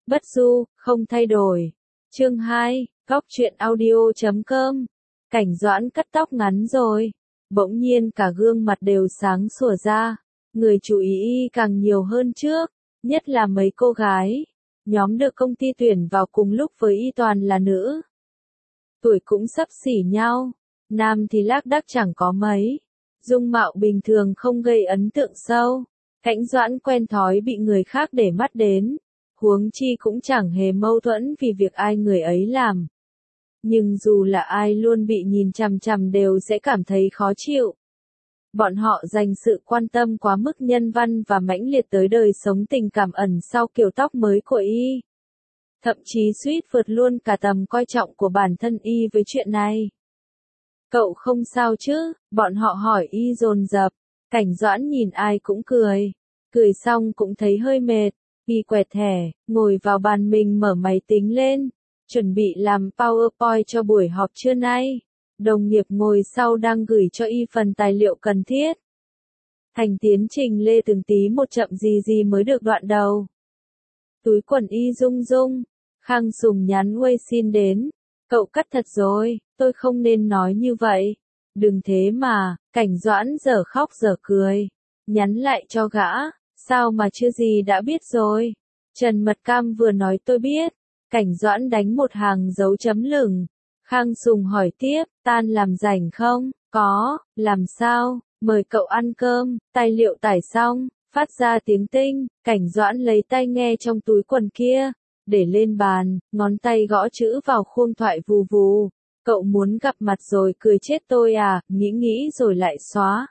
Bất du, không thay đổi. Chương 2, Góc truyện audio.com. Cảnh Doãn cắt tóc ngắn rồi. Bỗng nhiên cả gương mặt đều sáng sủa ra. Người chú ý y càng nhiều hơn trước. Nhất là mấy cô gái. Nhóm được công ty tuyển vào cùng lúc với y toàn là nữ. Tuổi cũng xấp xỉ nhau. Nam thì lác đác chẳng có mấy. Dung mạo bình thường không gây ấn tượng sâu. Cảnh Doãn quen thói bị người khác để mắt đến. Huống chi cũng chẳng hề mâu thuẫn vì việc ai người ấy làm. Nhưng dù là ai luôn bị nhìn chằm chằm đều sẽ cảm thấy khó chịu. Bọn họ dành sự quan tâm quá mức nhân văn và mãnh liệt tới đời sống tình cảm ẩn sau kiểu tóc mới của y. Thậm chí suýt vượt luôn cả tầm coi trọng của bản thân y với chuyện này. Cậu không sao chứ? Bọn họ hỏi y dồn dập. Cảnh Doãn nhìn ai cũng cười. Cười xong cũng thấy hơi mệt. Y quẹt thẻ, ngồi vào bàn mình mở máy tính lên. Chuẩn bị làm PowerPoint cho buổi họp trưa nay. Đồng nghiệp ngồi sau đang gửi cho y phần tài liệu cần thiết. Thành tiến trình lê từng tí một chậm gì mới được đoạn đầu. Túi quần y rung rung. Khang Sùng nhắn Wei xin đến. Cậu cắt thật rồi, tôi không nên nói như vậy. Đừng thế mà, Cảnh Doãn giờ khóc giờ cười. Nhắn lại cho gã, sao mà chưa gì đã biết rồi. Trần Mật Cam vừa nói tôi biết. Cảnh Doãn đánh một hàng dấu chấm lửng. Khang Sùng hỏi tiếp, tan làm rảnh không? Có, làm sao? Mời cậu ăn cơm, tài liệu tải xong, phát ra tiếng tinh. Cảnh Doãn lấy tai nghe trong túi quần kia. Để lên bàn, ngón tay gõ chữ vào khuôn thoại vù vù. Cậu muốn gặp mặt rồi cười chết tôi à, nghĩ rồi lại xóa.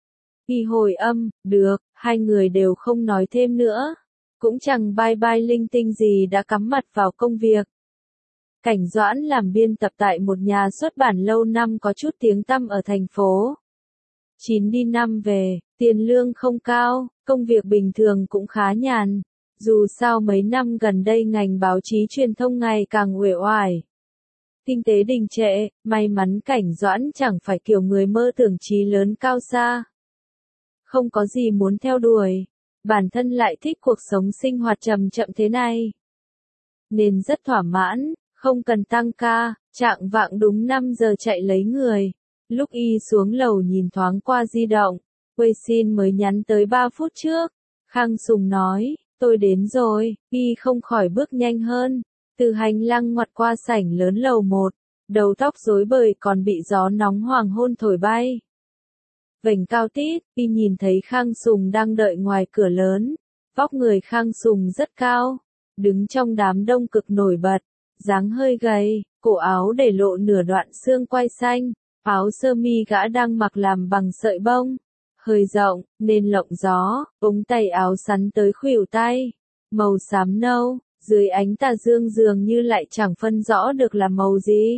Y hồi âm, được, hai người đều không nói thêm nữa. Cũng chẳng bye bye linh tinh gì đã cắm mặt vào công việc. Cảnh Doãn làm biên tập tại một nhà xuất bản lâu năm có chút tiếng tăm ở thành phố. 9 đi 5 về, tiền lương không cao, công việc bình thường cũng khá nhàn. Dù sao mấy năm gần đây ngành báo chí truyền thông ngày càng uể oải. Kinh tế đình trệ, may mắn Cảnh Doãn chẳng phải kiểu người mơ tưởng chí lớn cao xa. Không có gì muốn theo đuổi. Bản thân lại thích cuộc sống sinh hoạt chậm chậm thế này. Nên rất thỏa mãn, không cần tăng ca, chạng vạng đúng 5 giờ chạy lấy người. Lúc y xuống lầu nhìn thoáng qua di động, Wei xin mới nhắn tới 3 phút trước. Khang Sùng nói, tôi đến rồi, y không khỏi bước nhanh hơn. Từ hành lang ngoặt qua sảnh lớn lầu 1, đầu tóc rối bời còn bị gió nóng hoàng hôn thổi bay. Vành cao tít, y nhìn thấy Khang Sùng đang đợi ngoài cửa lớn. Vóc người Khang Sùng rất cao, đứng trong đám đông cực nổi bật, dáng hơi gầy, cổ áo để lộ nửa đoạn xương quai xanh, áo sơ mi gã đang mặc làm bằng sợi bông, hơi rộng, nên lộng gió, ống tay áo sắn tới khuỷu tay, màu xám nâu, dưới ánh tà dương dường như lại chẳng phân rõ được là màu gì.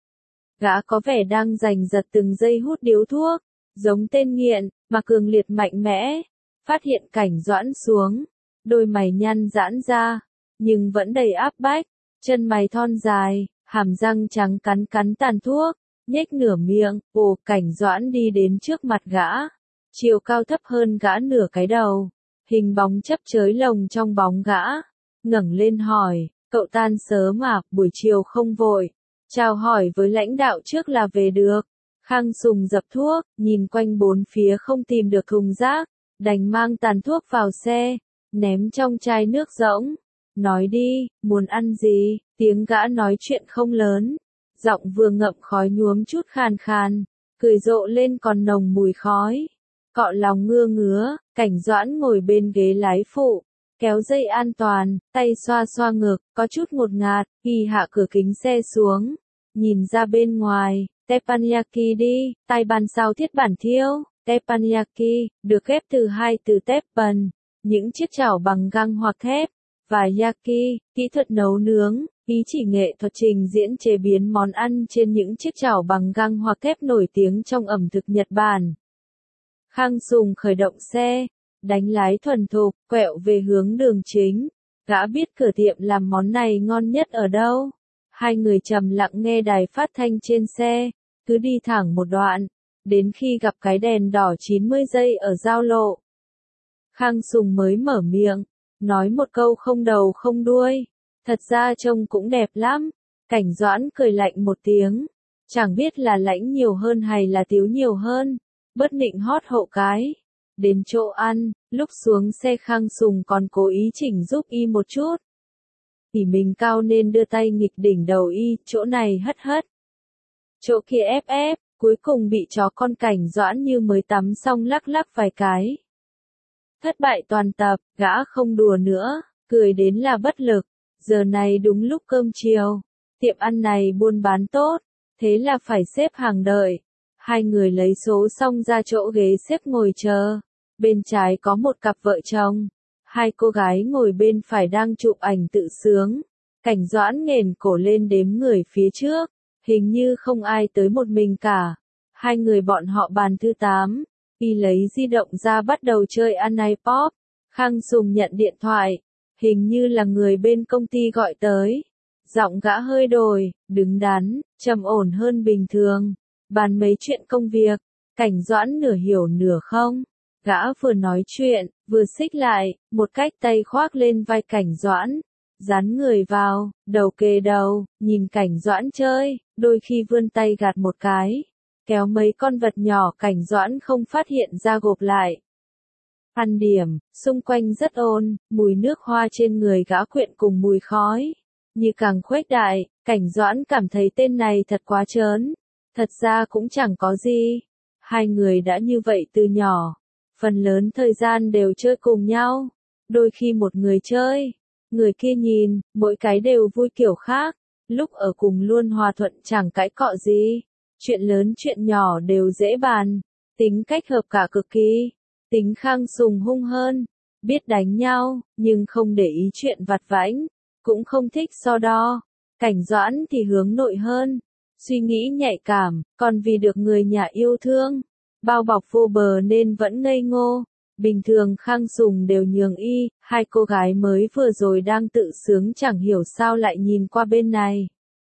Gã có vẻ đang giành giật từng giây hút điếu thuốc. Giống tên nghiện, mà cường liệt mạnh mẽ. Phát hiện Cảnh Doãn xuống. Đôi mày nhăn giãn ra. Nhưng vẫn đầy áp bách. Chân mày thon dài. Hàm răng trắng cắn tàn thuốc. Nhếch nửa miệng. Ồ, Cảnh Doãn đi đến trước mặt gã. Chiều cao thấp hơn gã nửa cái đầu. Hình bóng chấp chới lồng trong bóng gã. Ngẩng lên hỏi. Cậu tan sớm à, buổi chiều không vội. Chào hỏi với lãnh đạo trước là về được. Khang Sùng dập thuốc, nhìn quanh bốn phía không tìm được thùng rác, đành mang tàn thuốc vào xe, ném trong chai nước rỗng. Nói đi, muốn ăn gì? Tiếng gã nói chuyện không lớn, giọng vừa ngậm khói nhuốm chút khàn khàn, cười rộ lên còn nồng mùi khói. Cọ lòng ngứa, Cảnh Doãn ngồi bên ghế lái phụ, kéo dây an toàn, tay xoa xoa ngực, có chút ngột ngạt, y hạ cửa kính xe xuống, nhìn ra bên ngoài. Teppanyaki đi, tai bàn sao thiết bản thiêu, teppanyaki, được ghép từ hai từ teppan, những chiếc chảo bằng găng hoặc thép, và yaki, kỹ thuật nấu nướng, ý chỉ nghệ thuật trình diễn chế biến món ăn trên những chiếc chảo bằng găng hoặc thép nổi tiếng trong ẩm thực Nhật Bản. Khang Sùng khởi động xe, đánh lái thuần thục, quẹo về hướng đường chính, gã biết cửa tiệm làm món này ngon nhất ở đâu. Hai người trầm lặng nghe đài phát thanh trên xe. Cứ đi thẳng một đoạn, đến khi gặp cái đèn đỏ 90 giây ở giao lộ. Khang Sùng mới mở miệng, nói một câu không đầu không đuôi, Thật ra trông cũng đẹp lắm. Cảnh Doãn cười lạnh một tiếng. Chẳng biết là lãnh nhiều hơn hay là tiếu nhiều hơn. Bớt nịnh hót hậu cái. Đến chỗ ăn, lúc xuống xe Khang Sùng còn cố ý chỉnh giúp y một chút. Vì mình cao nên đưa tay nghịch đỉnh đầu y, chỗ này hất hất. Chỗ kia ép ép, cuối cùng bị chó con Cảnh Doãn như mới tắm xong lắc lắc vài cái. Thất bại toàn tập, gã không đùa nữa, cười đến là bất lực. Giờ này đúng lúc cơm chiều, tiệm ăn này buôn bán tốt, thế là phải xếp hàng đợi. Hai người lấy số xong ra chỗ ghế xếp ngồi chờ. Bên trái có một cặp vợ chồng, hai cô gái ngồi bên phải đang chụp ảnh tự sướng. Cảnh Doãn nghển cổ lên đếm người phía trước, hình như không ai tới một mình cả. Hai người bọn họ bàn thứ 8, y lấy di động ra bắt đầu chơi ăn iPod. Khang Sùng nhận điện thoại, hình như là người bên công ty gọi tới. Giọng gã hơi đổi, đứng đắn, trầm ổn hơn bình thường. Bàn mấy chuyện công việc. Cảnh Doãn nửa hiểu nửa không. Gã vừa nói chuyện, vừa xích lại, một cách tay khoác lên vai Cảnh Doãn. Dán người vào, đầu kề đầu, nhìn Cảnh Doãn chơi, đôi khi vươn tay gạt một cái. Kéo mấy con vật nhỏ Cảnh Doãn không phát hiện ra gộp lại. Ăn điểm, xung quanh rất ồn, mùi nước hoa trên người gã quyện cùng mùi khói. Như càng khuếch đại, Cảnh Doãn cảm thấy tên này thật quá trớn. Thật ra cũng chẳng có gì. Hai người đã như vậy từ nhỏ. Phần lớn thời gian đều chơi cùng nhau. Đôi khi một người chơi, người kia nhìn, mỗi cái đều vui kiểu khác. Lúc ở cùng luôn hòa thuận chẳng cãi cọ gì. Chuyện lớn chuyện nhỏ đều dễ bàn. Tính cách hợp cả cực kỳ. Tính Khang Sùng hung hơn. Biết đánh nhau, nhưng không để ý chuyện vặt vãnh. Cũng không thích so đo. Cảnh Doãn thì hướng nội hơn. Suy nghĩ nhạy cảm, còn vì được người nhà yêu thương. Bao bọc vô bờ nên vẫn ngây ngô. Bình thường Khang Sùng đều nhường y, hai cô gái mới vừa rồi đang tự sướng chẳng hiểu sao lại nhìn qua bên này.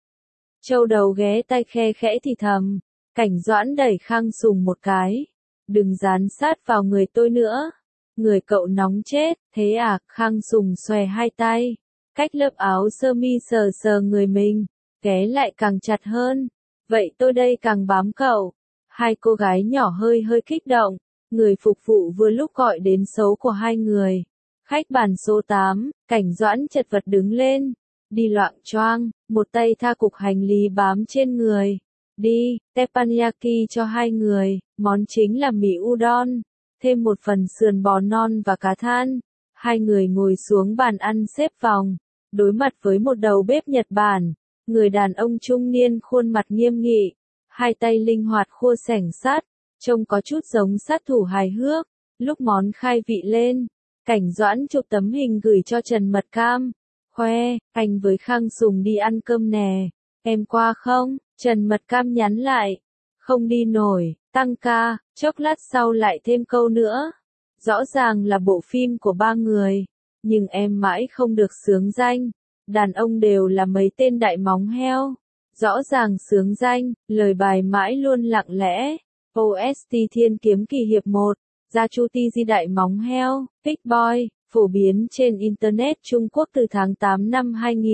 Châu đầu ghé tai khe khẽ thì thầm. Cảnh Doãn đẩy Khang Sùng một cái. Đừng dán sát vào người tôi nữa. Người cậu nóng chết, thế à? Khang Sùng xòe hai tay. Cách lớp áo sơ mi sờ sờ người mình. Ghé lại càng chặt hơn. Vậy tôi đây càng bám cậu. Hai cô gái nhỏ hơi kích động. Người phục vụ vừa lúc gọi đến số của hai người. Khách bàn số 8, Cảnh Doãn chật vật đứng lên. Đi loạng choang, một tay tha cục hành lý bám trên người. Đi, teppanyaki cho hai người, món chính là mì udon. Thêm một phần sườn bò non và cá than. Hai người ngồi xuống bàn ăn xếp vòng. Đối mặt với một đầu bếp Nhật Bản. Người đàn ông trung niên khuôn mặt nghiêm nghị. Hai tay linh hoạt khua xẻng sắt. Trông có chút giống sát thủ hài hước. Lúc món khai vị lên, Cảnh Doãn chụp tấm hình gửi cho Trần Mật Cam. Khoe, anh với Khang Sùng đi ăn cơm nè. Em qua không? Trần Mật Cam nhắn lại. Không đi nổi, tăng ca, chốc lát sau lại thêm câu nữa. Rõ ràng là bộ phim của ba người. Nhưng em mãi không được xướng danh. Đàn ông đều là mấy tên đại móng heo. Rõ ràng xướng danh, lời bài mãi luôn lặng lẽ. OST Thiên Kiếm Kỳ Hiệp 1, Gia Chu Ti Di Đại Móng Heo, Big Boy, phổ biến trên Internet Trung Quốc từ tháng 8 năm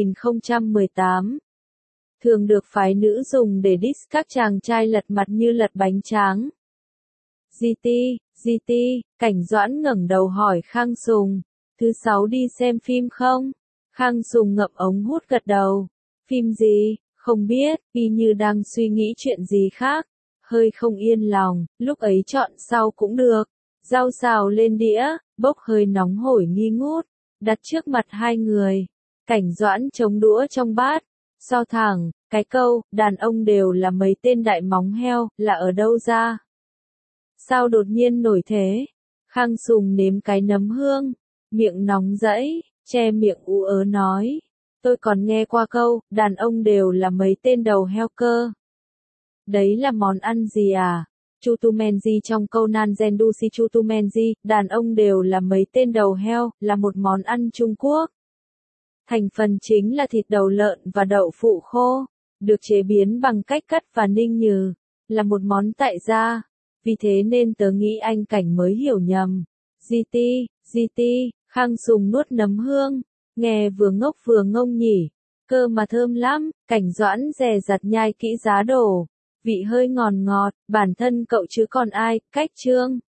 2018. Thường được phái nữ dùng để diss các chàng trai lật mặt như lật bánh tráng. GT, Cảnh Doãn ngẩng đầu hỏi Khang Sùng, thứ 6 đi xem phim không? Khang Sùng ngậm ống hút gật đầu. Phim gì? Không biết, y như đang suy nghĩ chuyện gì khác. Hơi không yên lòng, lúc ấy chọn sau cũng được. Rau xào lên đĩa, bốc hơi nóng hổi nghi ngút, đặt trước mặt hai người. Cảnh Doãn chống đũa trong bát, so thẳng, cái câu, đàn ông đều là mấy tên đại móng heo, là ở đâu ra? Sao đột nhiên nổi thế? Khang Sùng nếm cái nấm hương, miệng nóng rẫy, che miệng ú ớ nói. Tôi còn nghe qua câu, đàn ông đều là mấy tên đầu heo cơ. Đấy là món ăn gì à? Chutumenji trong câu Nanzendushi Chutumenji, đàn ông đều là mấy tên đầu heo, là một món ăn Trung Quốc. Thành phần chính là thịt đầu lợn và đậu phụ khô, được chế biến bằng cách cắt và ninh nhừ, là một món tại gia. Vì thế nên tớ nghĩ anh Cảnh mới hiểu nhầm. GT, Khang Sùng nuốt nấm hương, Nghe vừa ngốc vừa ngông nhỉ, cơ mà thơm lắm, Cảnh Doãn dè dặt nhai kỹ giá đồ, vị hơi ngọt ngọt, bản thân cậu chứ còn ai, cách Trương.